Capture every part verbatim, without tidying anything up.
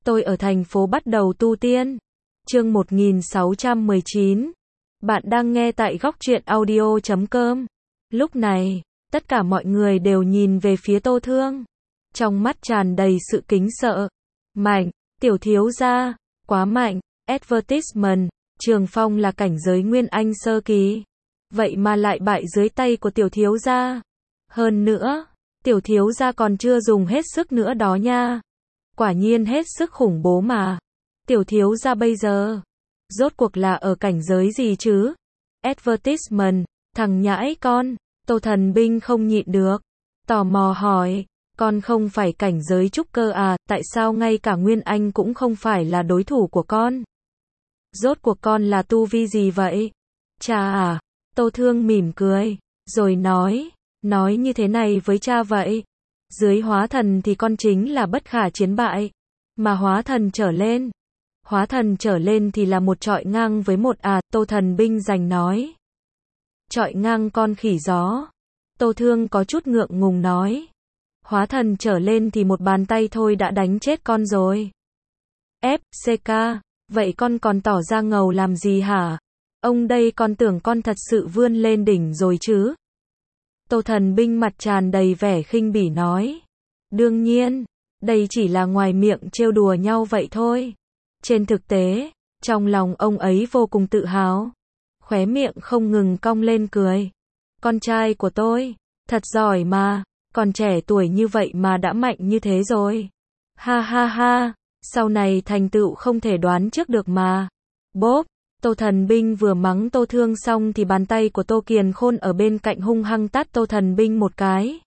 Tôi ở thành phố bắt đầu tu tiên. Chương một nghìn sáu trăm mười chín. Bạn đang nghe tại góc truyện audio chấm com. Lúc này, tất cả mọi người đều nhìn về phía Tô Thương. Trong mắt tràn đầy sự kính sợ. Mạnh, tiểu thiếu gia, quá mạnh. Advertisement, Trường Phong là cảnh giới Nguyên Anh sơ kỳ. Vậy mà lại bại dưới tay của tiểu thiếu gia. Hơn nữa, tiểu thiếu gia còn chưa dùng hết sức nữa đó nha. Quả nhiên hết sức khủng bố mà. Tiểu thiếu gia bây giờ, rốt cuộc là ở cảnh giới gì chứ? Advertisement, thằng nhãi con. Tô Thần Binh không nhịn được, tò mò hỏi, con không phải cảnh giới trúc cơ à, tại sao ngay cả Nguyên Anh cũng không phải là đối thủ của con? Rốt cuộc con là tu vi gì vậy? Cha à, Tô Thương mỉm cười, rồi nói, nói như thế này với cha vậy. Dưới hóa thần thì con chính là bất khả chiến bại, mà hóa thần trở lên, hóa thần trở lên thì là một trọi ngang với một à, Tô Thần Binh giành nói. Trọi ngang con khỉ gió. Tô Thương có chút ngượng ngùng nói. Hóa thần trở lên thì một bàn tay thôi đã đánh chết con rồi. Ép xê ca, vậy con còn tỏ ra ngầu làm gì hả? Ông đây con tưởng con thật sự vươn lên đỉnh rồi chứ? Tô Thần Binh mặt tràn đầy vẻ khinh bỉ nói. Đương nhiên, đây chỉ là ngoài miệng trêu đùa nhau vậy thôi. Trên thực tế, trong lòng ông ấy vô cùng tự hào. Khóe miệng không ngừng cong lên cười. Con trai của tôi, thật giỏi mà, còn trẻ tuổi như vậy mà đã mạnh như thế rồi. Ha ha ha, sau này thành tựu không thể đoán trước được mà. Bốp, Tô Thần Binh vừa mắng Tô Thương xong thì bàn tay của Tô Kiền Khôn ở bên cạnh hung hăng tát Tô Thần Binh một cái.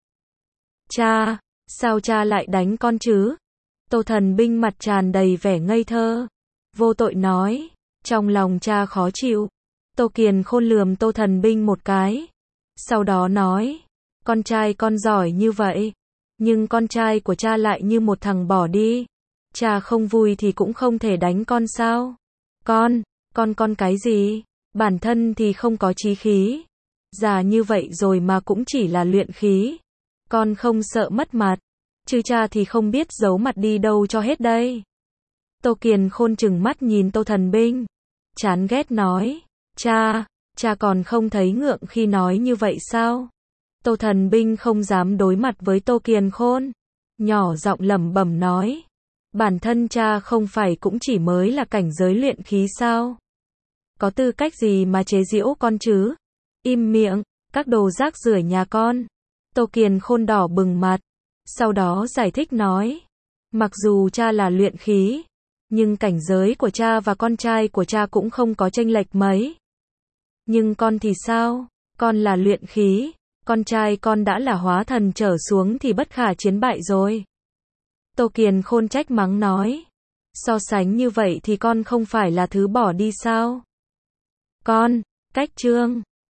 Cha, sao cha lại đánh con chứ? Tô Thần Binh mặt tràn đầy vẻ ngây thơ, vô tội nói, trong lòng cha khó chịu. Tô Kiền Khôn lườm Tô Thần Binh một cái, sau đó nói, con trai con giỏi như vậy, nhưng con trai của cha lại như một thằng bỏ đi. Cha không vui thì cũng không thể đánh con sao? Con, con con cái gì? Bản thân thì không có chí khí. Già như vậy rồi mà cũng chỉ là luyện khí. Con không sợ mất mặt, chứ cha thì không biết giấu mặt đi đâu cho hết đây. Tô Kiền Khôn trừng mắt nhìn Tô Thần Binh, chán ghét nói, cha, cha còn không thấy ngượng khi nói như vậy sao? Tô Thần Binh không dám đối mặt với Tô Kiền Khôn, nhỏ giọng lẩm bẩm nói, bản thân cha không phải cũng chỉ mới là cảnh giới luyện khí sao? Có tư cách gì mà chế giễu con chứ? Im miệng, các đồ rác rưởi nhà con. Tô Kiền Khôn đỏ bừng mặt, sau đó giải thích nói, mặc dù cha là luyện khí, nhưng cảnh giới của cha và con trai của cha cũng không có chênh lệch mấy. Nhưng con thì sao? Con là luyện khí, con trai con đã là hóa thần trở xuống thì bất khả chiến bại rồi. Tô Kiền Khôn trách mắng nói, so sánh như vậy thì con không phải là thứ bỏ đi sao? Con, cách trương,